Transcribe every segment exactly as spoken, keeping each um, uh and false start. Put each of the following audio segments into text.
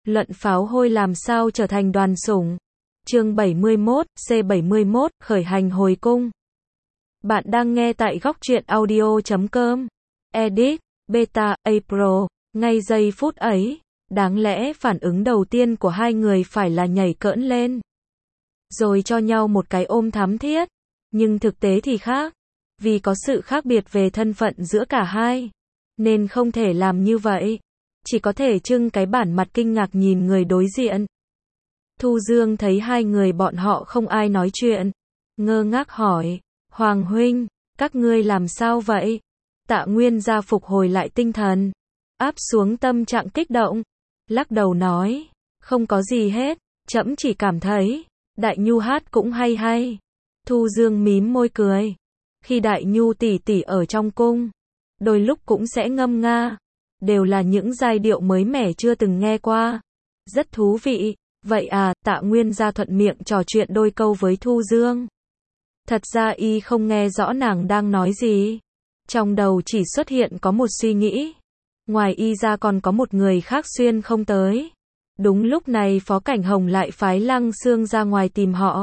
Luận pháo hôi làm sao trở thành đoàn sủng. Chương bảy mươi mốt, C bảy mươi mốt, khởi hành hồi cung. Bạn đang nghe tại góc truyện audio chấm com. Edit, Beta, April. Ngay giây phút ấy, đáng lẽ phản ứng đầu tiên của hai người phải là nhảy cỡn lên, rồi cho nhau một cái ôm thắm thiết. Nhưng thực tế thì khác. Vì có sự khác biệt về thân phận giữa cả hai, nên không thể làm như vậy. Chỉ có thể trưng cái bản mặt kinh ngạc nhìn người đối diện. Thu Dương thấy hai người bọn họ không ai nói chuyện, ngơ ngác hỏi, Hoàng huynh, các ngươi làm sao vậy? Tạ Nguyên gia phục hồi lại tinh thần, áp xuống tâm trạng kích động, lắc đầu nói, không có gì hết, trẫm chỉ cảm thấy, Đại Nhu hát cũng hay hay. Thu Dương mím môi cười, khi Đại Nhu tỷ tỷ ở trong cung, đôi lúc cũng sẽ ngâm nga, đều là những giai điệu mới mẻ chưa từng nghe qua, rất thú vị. Vậy à, Tạ Nguyên gia thuận miệng trò chuyện đôi câu với Thu Dương. Thật ra y không nghe rõ nàng đang nói gì. Trong đầu chỉ xuất hiện có một suy nghĩ. Ngoài y ra còn có một người khác xuyên không tới. Đúng lúc này Phó Cảnh Hồng lại phái Lăng Xương ra ngoài tìm họ.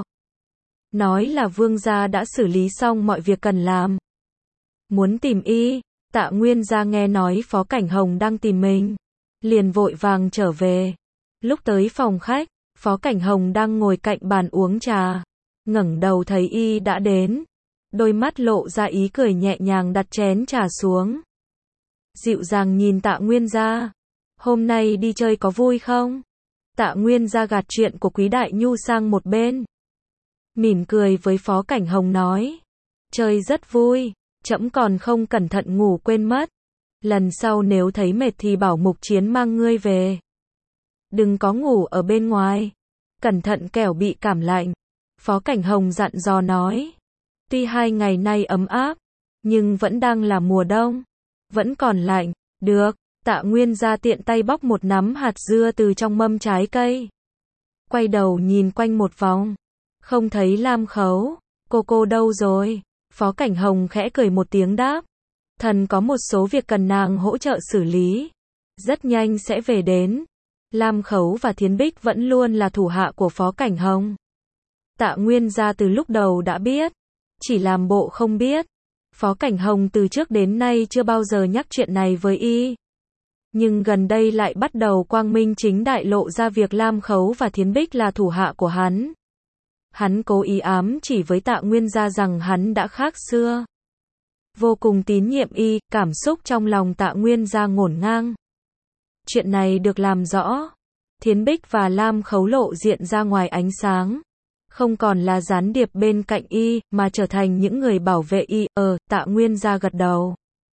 Nói là vương gia đã xử lý xong mọi việc cần làm. Muốn tìm y. Tạ Nguyên gia nghe nói Phó Cảnh Hồng đang tìm mình, liền vội vàng trở về. Lúc tới phòng khách, Phó Cảnh Hồng đang ngồi cạnh bàn uống trà, ngẩng đầu thấy y đã đến, đôi mắt lộ ra ý cười nhẹ nhàng đặt chén trà xuống. Dịu dàng nhìn Tạ Nguyên gia, hôm nay đi chơi có vui không? Tạ Nguyên gia gạt chuyện của Quý Đại Nhu sang một bên, mỉm cười với Phó Cảnh Hồng nói, chơi rất vui, trẫm còn không cẩn thận ngủ quên mất. Lần sau nếu thấy mệt thì bảo Mục Chiến mang ngươi về. Đừng có ngủ ở bên ngoài, cẩn thận kẻo bị cảm lạnh. Phó Cảnh Hồng dặn dò nói. Tuy hai ngày nay ấm áp, nhưng vẫn đang là mùa đông, vẫn còn lạnh. Được, Tạ Nguyên gia tiện tay bóc một nắm hạt dưa từ trong mâm trái cây. Quay đầu nhìn quanh một vòng, không thấy Lam Khấu, cô cô đâu rồi? Phó Cảnh Hồng khẽ cười một tiếng đáp, thần có một số việc cần nàng hỗ trợ xử lý, rất nhanh sẽ về đến. Lam Khấu và Thiến Bích vẫn luôn là thủ hạ của Phó Cảnh Hồng. Tạ Nguyên gia từ lúc đầu đã biết, chỉ làm bộ không biết. Phó Cảnh Hồng từ trước đến nay chưa bao giờ nhắc chuyện này với y. Nhưng gần đây lại bắt đầu quang minh chính đại lộ ra việc Lam Khấu và Thiến Bích là thủ hạ của hắn. Hắn cố ý ám chỉ với Tạ Nguyên gia rằng hắn đã khác xưa, vô cùng tín nhiệm y. Cảm xúc trong lòng Tạ Nguyên gia ngổn ngang. Chuyện này được làm rõ, Thiến Bích và Lam Khấu lộ diện ra ngoài ánh sáng, không còn là gián điệp bên cạnh y, mà trở thành những người bảo vệ y. Ờ, Tạ Nguyên gia gật đầu.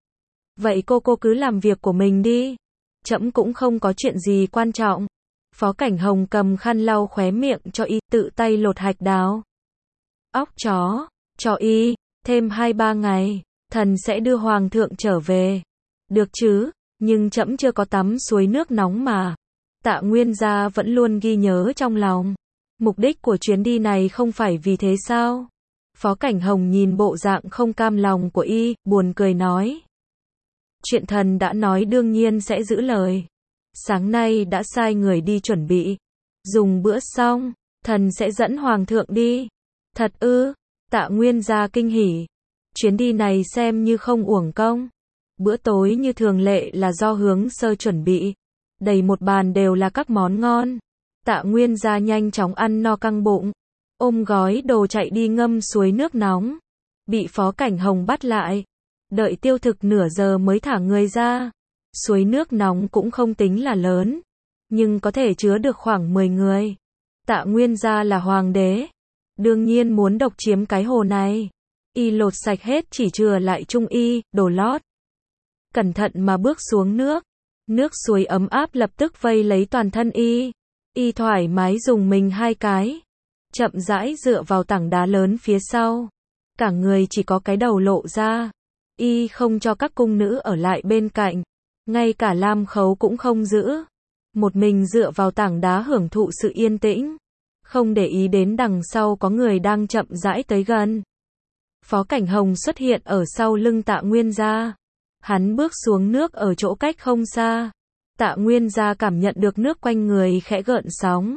Vậy cô cô cứ làm việc của mình đi, trẫm cũng không có chuyện gì quan trọng. Phó Cảnh Hồng cầm khăn lau khóe miệng cho y, tự tay lột hạch đào. Óc chó, cho y, thêm hai ba ngày, thần sẽ đưa hoàng thượng trở về. Được chứ, nhưng trẫm chưa có tắm suối nước nóng mà. Tạ Nguyên gia vẫn luôn ghi nhớ trong lòng. Mục đích của chuyến đi này không phải vì thế sao? Phó Cảnh Hồng nhìn bộ dạng không cam lòng của y, buồn cười nói. Chuyện thần đã nói đương nhiên sẽ giữ lời. Sáng nay đã sai người đi chuẩn bị. Dùng bữa xong, thần sẽ dẫn hoàng thượng đi. Thật ư? Tạ Nguyên gia kinh hỉ. Chuyến đi này xem như không uổng công. Bữa tối như thường lệ là do Hướng Sơ chuẩn bị. Đầy một bàn đều là các món ngon. Tạ Nguyên gia nhanh chóng ăn no căng bụng, ôm gói đồ chạy đi ngâm suối nước nóng. Bị Phó Cảnh Hồng bắt lại. Đợi tiêu thực nửa giờ mới thả người ra. Suối nước nóng cũng không tính là lớn, nhưng có thể chứa được khoảng mười người. Tạ Nguyên gia là hoàng đế, đương nhiên muốn độc chiếm cái hồ này. Y lột sạch hết chỉ chừa lại trung y, đồ lót. Cẩn thận mà bước xuống nước. Nước suối ấm áp lập tức vây lấy toàn thân y. Y thoải mái dùng mình hai cái, chậm rãi dựa vào tảng đá lớn phía sau. Cả người chỉ có cái đầu lộ ra. Y không cho các cung nữ ở lại bên cạnh, ngay cả Lam Khấu cũng không giữ. Một mình dựa vào tảng đá hưởng thụ sự yên tĩnh, không để ý đến đằng sau có người đang chậm rãi tới gần. Phó Cảnh Hồng xuất hiện ở sau lưng Tạ Nguyên gia. Hắn bước xuống nước ở chỗ cách không xa, Tạ Nguyên Gia cảm nhận được nước quanh người khẽ gợn sóng.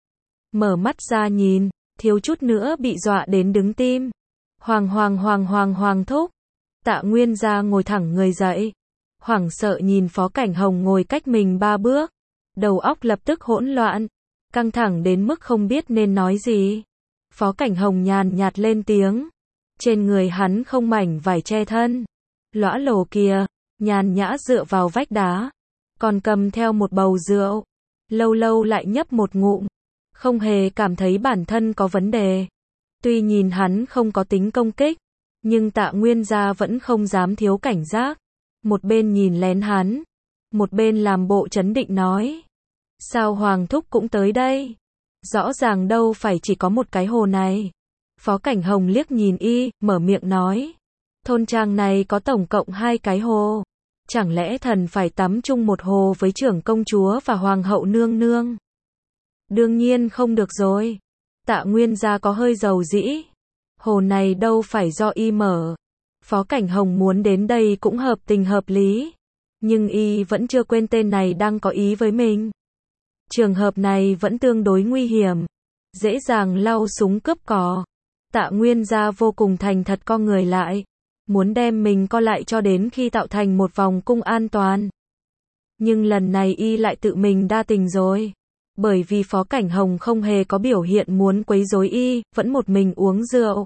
Mở mắt ra nhìn, thiếu chút nữa bị dọa đến đứng tim. Hoàng hoàng hoàng hoàng hoàng thúc. Tạ Nguyên Gia ngồi thẳng người dậy. Hoảng sợ nhìn Phó Cảnh Hồng ngồi cách mình ba bước. Đầu óc lập tức hỗn loạn. Căng thẳng đến mức không biết nên nói gì. Phó Cảnh Hồng nhàn nhạt lên tiếng. Trên người hắn không mảnh vải che thân. Lõa lồ kìa, nhàn nhã dựa vào vách đá. Còn cầm theo một bầu rượu. Lâu lâu lại nhấp một ngụm. Không hề cảm thấy bản thân có vấn đề. Tuy nhìn hắn không có tính công kích, nhưng Tạ Nguyên Gia vẫn không dám thiếu cảnh giác. Một bên nhìn lén hắn, một bên làm bộ trấn định nói. Sao Hoàng thúc cũng tới đây? Rõ ràng đâu phải chỉ có một cái hồ này. Phó Cảnh Hồng liếc nhìn y, mở miệng nói. Thôn trang này có tổng cộng hai cái hồ. Chẳng lẽ thần phải tắm chung một hồ với trưởng công chúa và hoàng hậu nương nương? Đương nhiên không được rồi. Tạ Nguyên Gia có hơi dầu dĩ. Hồ này đâu phải do y mở. Phó Cảnh Hồng muốn đến đây cũng hợp tình hợp lý. Nhưng y vẫn chưa quên tên này đang có ý với mình. Trường hợp này vẫn tương đối nguy hiểm. Dễ dàng lau súng cướp cò. Tạ Nguyên Gia vô cùng thành thật co người lại. Muốn đem mình co lại cho đến khi tạo thành một vòng cung an toàn. Nhưng lần này y lại tự mình đa tình rồi. Bởi vì Phó Cảnh Hồng không hề có biểu hiện muốn quấy rối y, vẫn một mình uống rượu.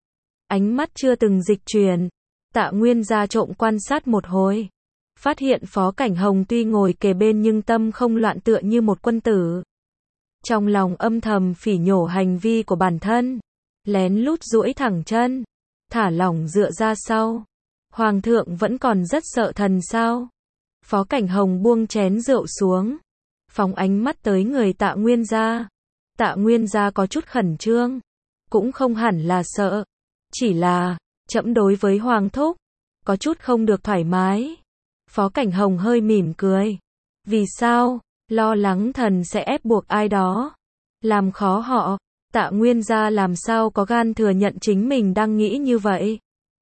Ánh mắt chưa từng dịch chuyển. Tạ Nguyên Gia trộm quan sát một hồi. Phát hiện Phó Cảnh Hồng tuy ngồi kề bên nhưng tâm không loạn tựa như một quân tử. Trong lòng âm thầm phỉ nhổ hành vi của bản thân. Lén lút duỗi thẳng chân. Thả lỏng dựa ra sau. Hoàng thượng vẫn còn rất sợ thần sao? Phó Cảnh Hồng buông chén rượu xuống. Phóng ánh mắt tới người Tạ Nguyên Gia. Tạ Nguyên Gia có chút khẩn trương. Cũng không hẳn là sợ. Chỉ là, trẫm đối với Hoàng thúc. Có chút không được thoải mái. Phó Cảnh Hồng hơi mỉm cười. Vì sao? Lo lắng thần sẽ ép buộc ai đó. Làm khó họ. Tạ Nguyên Gia làm sao có gan thừa nhận chính mình đang nghĩ như vậy.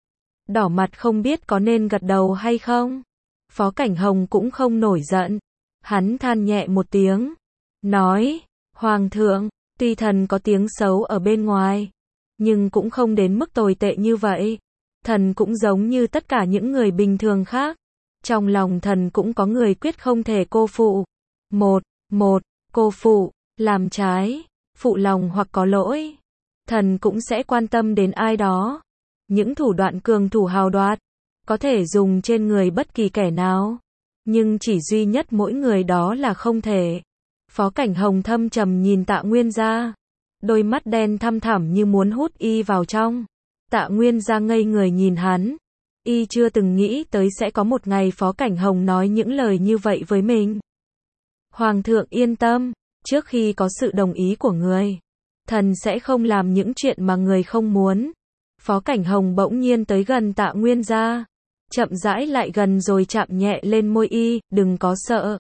Đỏ mặt không biết có nên gật đầu hay không. Phó Cảnh Hồng cũng không nổi giận. Hắn than nhẹ một tiếng. Nói, Hoàng thượng, tuy thần có tiếng xấu ở bên ngoài. Nhưng cũng không đến mức tồi tệ như vậy. Thần cũng giống như tất cả những người bình thường khác. Trong lòng thần cũng có người quyết không thể cô phụ. Một, một, cô phụ, làm trái, phụ lòng hoặc có lỗi. Thần cũng sẽ quan tâm đến ai đó. Những thủ đoạn cường thủ hào đoạt, có thể dùng trên người bất kỳ kẻ nào. Nhưng chỉ duy nhất mỗi người đó là không thể. Phó Cảnh Hồng thâm trầm nhìn Tạ Nguyên Gia. Đôi mắt đen thăm thẳm như muốn hút y vào trong. Tạ Nguyên Gia ngây người nhìn hắn. Y chưa từng nghĩ tới sẽ có một ngày Phó Cảnh Hồng nói những lời như vậy với mình. Hoàng thượng yên tâm, trước khi có sự đồng ý của người, thần sẽ không làm những chuyện mà người không muốn. Phó Cảnh Hồng bỗng nhiên tới gần Tạ Nguyên Gia. Chậm rãi lại gần rồi chạm nhẹ lên môi y, đừng có sợ.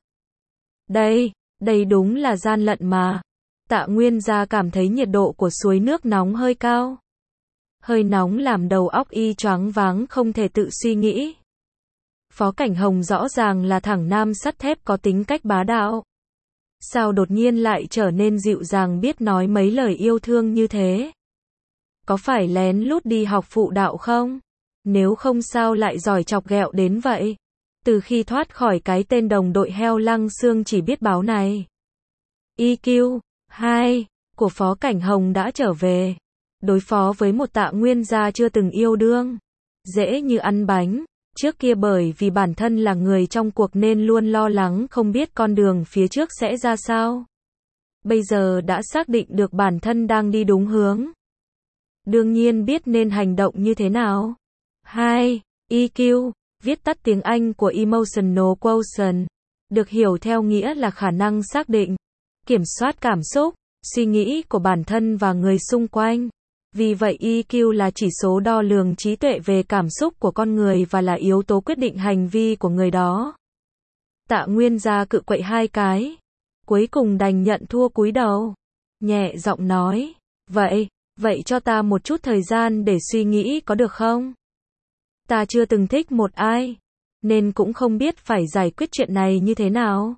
Đây, đây đúng là gian lận mà. Tạ Nguyên Gia cảm thấy nhiệt độ của suối nước nóng hơi cao. Hơi nóng làm đầu óc y choáng váng không thể tự suy nghĩ. Phó Cảnh Hồng rõ ràng là thẳng nam sắt thép có tính cách bá đạo. Sao đột nhiên lại trở nên dịu dàng biết nói mấy lời yêu thương như thế? Có phải lén lút đi học phụ đạo không? Nếu không sao lại giỏi chọc ghẹo đến vậy? Từ khi thoát khỏi cái tên đồng đội heo lăng xương chỉ biết báo này. i kiu hai của Phó Cảnh Hồng đã trở về. Đối phó với một Tạ Nguyên Gia chưa từng yêu đương. Dễ như ăn bánh. Trước kia bởi vì bản thân là người trong cuộc nên luôn lo lắng không biết con đường phía trước sẽ ra sao. Bây giờ đã xác định được bản thân đang đi đúng hướng. Đương nhiên biết nên hành động như thế nào. hai. i kiu, viết tắt tiếng Anh của Emotional Quotient, được hiểu theo nghĩa là khả năng xác định, kiểm soát cảm xúc, suy nghĩ của bản thân và người xung quanh. Vì vậy i kiu là chỉ số đo lường trí tuệ về cảm xúc của con người và là yếu tố quyết định hành vi của người đó. Tạ Nguyên Gia cự quậy hai cái. Cuối cùng đành nhận thua cúi đầu. Nhẹ giọng nói. Vậy, vậy cho ta một chút thời gian để suy nghĩ có được không? Ta chưa từng thích một ai. nên cũng không biết phải giải quyết chuyện này như thế nào.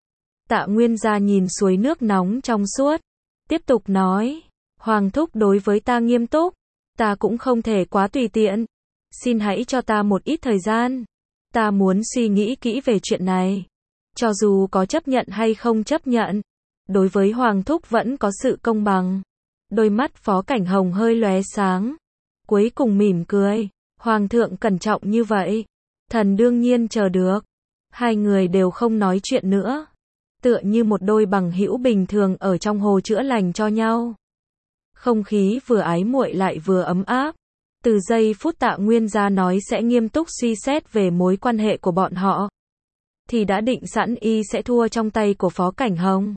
Tạ Nguyên Gia nhìn suối nước nóng trong suốt, tiếp tục nói, Hoàng thúc đối với ta nghiêm túc, ta cũng không thể quá tùy tiện, xin hãy cho ta một ít thời gian, ta muốn suy nghĩ kỹ về chuyện này, cho dù có chấp nhận hay không chấp nhận, đối với Hoàng thúc vẫn có sự công bằng. Đôi mắt Phó Cảnh Hồng hơi lóe sáng, cuối cùng mỉm cười, Hoàng thượng cẩn trọng như vậy, thần đương nhiên chờ được. Hai người đều không nói chuyện nữa, tựa như một đôi bằng hữu bình thường ở trong hồ chữa lành cho nhau. Không khí vừa ái muội lại vừa ấm áp. Từ giây phút Tạ Nguyên Gia nói sẽ nghiêm túc suy xét về mối quan hệ của bọn họ, thì đã định sẵn y sẽ thua trong tay của Phó Cảnh Hồng.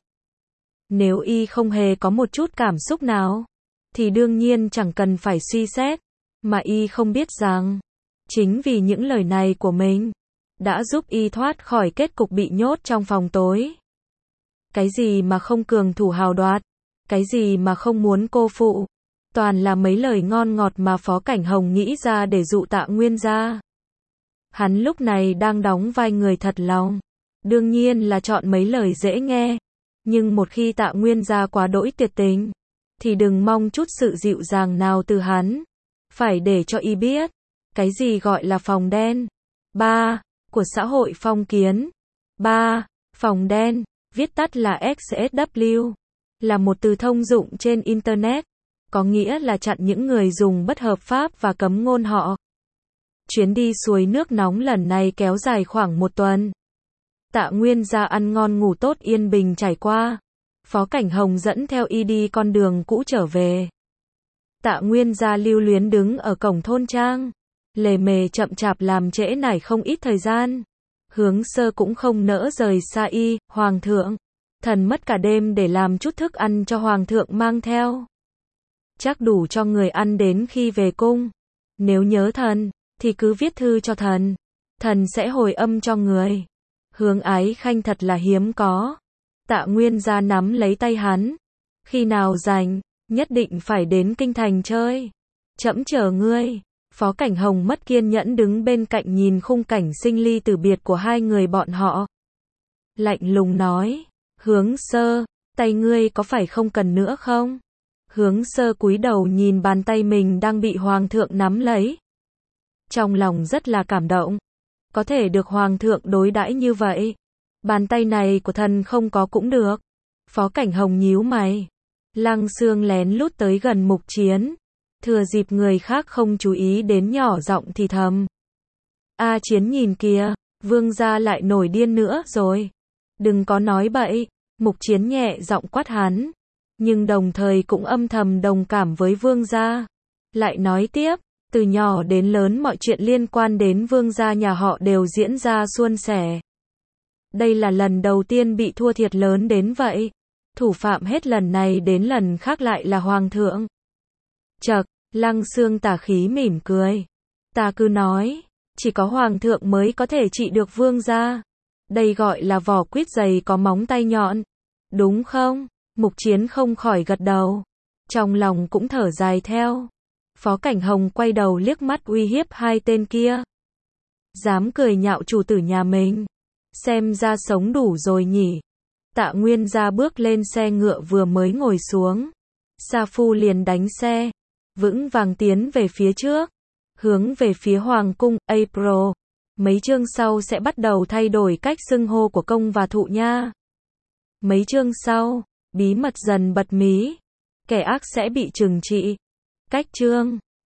Nếu y không hề có một chút cảm xúc nào, thì đương nhiên chẳng cần phải suy xét, mà y không biết rằng, chính vì những lời này của mình, đã giúp y thoát khỏi kết cục bị nhốt trong phòng tối. Cái gì mà không cường thủ hào đoạt, cái gì mà không muốn cô phụ, toàn là mấy lời ngon ngọt mà Phó Cảnh Hồng nghĩ ra để dụ Tạ Nguyên Gia. Hắn lúc này đang đóng vai người thật lòng, đương nhiên là chọn mấy lời dễ nghe, nhưng một khi Tạ Nguyên Gia quá đỗi tuyệt tình, thì đừng mong chút sự dịu dàng nào từ hắn, phải để cho y biết, cái gì gọi là phòng đen. ba. Của xã hội phong kiến. ba. Phòng đen, viết tắt là ích ét vê, là một từ thông dụng trên Internet, có nghĩa là chặn những người dùng bất hợp pháp và cấm ngôn họ. Chuyến đi suối nước nóng lần này kéo dài khoảng một tuần. Tạ Nguyên Gia ăn ngon ngủ tốt yên bình trải qua. Phó Cảnh Hồng dẫn theo y đi con đường cũ trở về. Tạ Nguyên Gia lưu luyến đứng ở cổng thôn trang, lề mề chậm chạp làm trễ nải không ít thời gian. Hướng Sơ cũng không nỡ rời xa y, Hoàng thượng, thần mất cả đêm để làm chút thức ăn cho Hoàng thượng mang theo. Chắc đủ cho người ăn đến khi về cung. Nếu nhớ thần, thì cứ viết thư cho thần, thần sẽ hồi âm cho người. Hướng Ái Khanh thật là hiếm có. Tạ Nguyên Gia nắm lấy tay hắn. Khi nào rảnh, nhất định phải đến kinh thành chơi. Trẫm chờ ngươi. Phó Cảnh Hồng mất kiên nhẫn đứng bên cạnh nhìn khung cảnh sinh ly tử biệt của hai người bọn họ. Lạnh lùng nói, Hướng Sơ, tay ngươi có phải không cần nữa không? Hướng Sơ cúi đầu nhìn bàn tay mình đang bị Hoàng thượng nắm lấy. Trong lòng rất là cảm động. Có thể được Hoàng thượng đối đãi như vậy. Bàn tay này của thần không có cũng được. Phó Cảnh Hồng nhíu mày. Lăng Xương lén lút tới gần Mục Chiến. Thừa dịp người khác không chú ý đến nhỏ giọng thì thầm. A Chiến nhìn kìa, Vương gia lại nổi điên nữa rồi. Đừng có nói bậy. Mục Chiến nhẹ giọng quát hắn. Nhưng đồng thời cũng âm thầm đồng cảm với Vương gia. Lại nói tiếp, từ nhỏ đến lớn mọi chuyện liên quan đến Vương gia nhà họ đều diễn ra suôn sẻ. Đây là lần đầu tiên bị thua thiệt lớn đến vậy. Thủ phạm hết lần này đến lần khác lại là Hoàng thượng. Chậc, Lăng Xương tà khí mỉm cười. Ta cứ nói, chỉ có Hoàng thượng mới có thể trị được Vương gia. Đây gọi là vỏ quýt dày có móng tay nhọn. Đúng không? Mục Chiến không khỏi gật đầu. Trong lòng cũng thở dài theo. Phó Cảnh Hồng quay đầu liếc mắt uy hiếp hai tên kia. Dám cười nhạo chủ tử nhà mình. Xem ra sống đủ rồi nhỉ. Tạ Nguyên Gia bước lên xe ngựa vừa mới ngồi xuống. Sa Phu liền đánh xe. Vững vàng tiến về phía trước. Hướng về phía Hoàng cung, April. Mấy chương sau sẽ bắt đầu thay đổi cách xưng hô của công và thụ nha. Mấy chương sau, bí mật dần bật mí. Kẻ ác sẽ bị trừng trị. Cách chương